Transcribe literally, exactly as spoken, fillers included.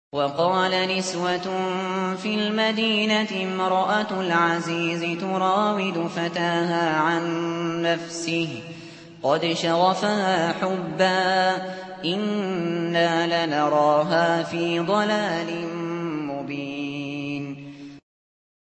وَقَالَ نِسْوَةٌ فِي الْمَدِينَةِ امْرَأَتُ الْعَزِيزِ تُرَاوِدُ فَتَاهَا عَن نَّفْسِهِ قَدْ شَغَفَهَا حُبًّا إِنَّا لَنَرَاهَا فِي ضَلَالٍ مُّبِينٍ